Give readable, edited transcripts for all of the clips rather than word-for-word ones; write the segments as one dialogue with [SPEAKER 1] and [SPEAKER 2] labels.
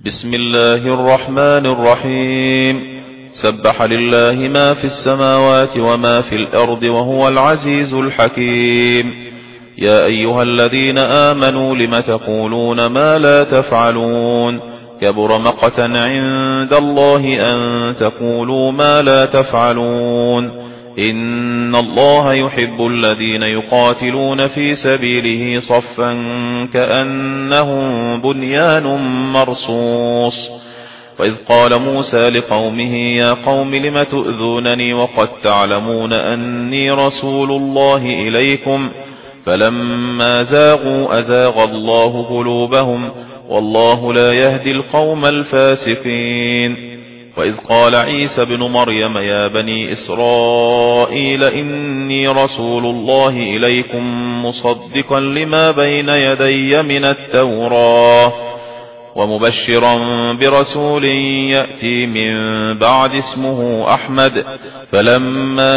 [SPEAKER 1] بسم الله الرحمن الرحيم. سبح لله ما في السماوات وما في الأرض وهو العزيز الحكيم. يا أيها الذين آمنوا لم تقولون ما لا تفعلون؟ كبر مقتا عند الله أن تقولوا ما لا تفعلون. إن الله يحب الذين يقاتلون في سبيله صفا كأنهم بنيان مرصوص. وإذ قال موسى لقومه يا قوم لم تؤذونني وقد تعلمون أني رسول الله إليكم فلما زاغوا أزاغ الله قلوبهم والله لا يهدي القوم الفاسقين. وإذ قال عيسى ابن مريم يا بني إسرائيل إني رسول الله إليكم مصدقا لما بين يدي من التوراة ومبشرا برسول يأتي من بعد اسمه أحمد. فلما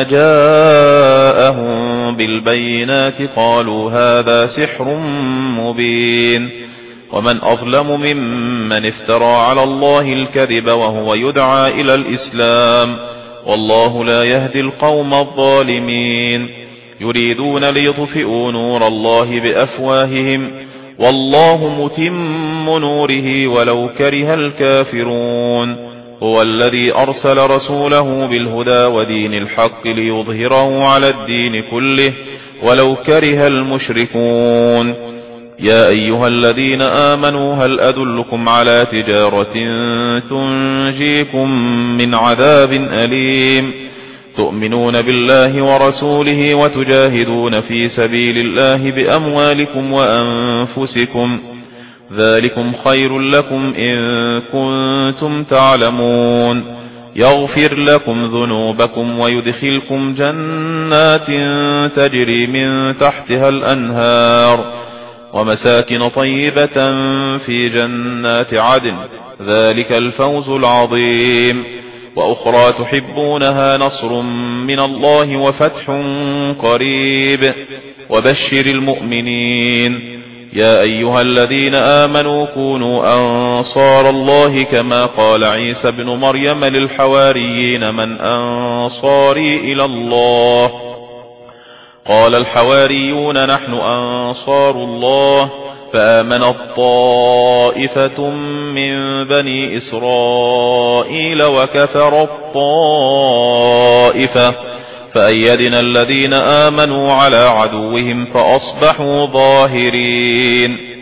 [SPEAKER 1] جاءهم بالبينات قالوا هذا سحر مبين. ومن أظلم ممن افترى على الله الكذب وهو يدعى إلى الإسلام والله لا يهدي القوم الظالمين. يريدون ليطفئوا نور الله بأفواههم والله متم نوره ولو كره الكافرون. هو الذي أرسل رسوله بالهدى ودين الحق ليظهره على الدين كله ولو كره المشركون. يا أيها الذين آمنوا هل أدلكم على تجارة تنجيكم من عذاب أليم؟ تؤمنون بالله ورسوله وتجاهدون في سبيل الله بأموالكم وأنفسكم ذلكم خير لكم إن كنتم تعلمون. يغفر لكم ذنوبكم ويدخلكم جنات تجري من تحتها الأنهار ومساكن طيبة في جنات عدن ذلك الفوز العظيم. وأخرى تحبونها نصر من الله وفتح قريب وبشر المؤمنين. يا أيها الذين آمنوا كونوا أنصار الله كما قال عيسى ابن مريم للحواريين من أنصاري إلى الله؟ قال الحواريون نحن أنصار الله. فآمنت طائفة من بني إسرائيل وكفرت طائفة فأيدنا الذين آمنوا على عدوهم فأصبحوا ظاهرين.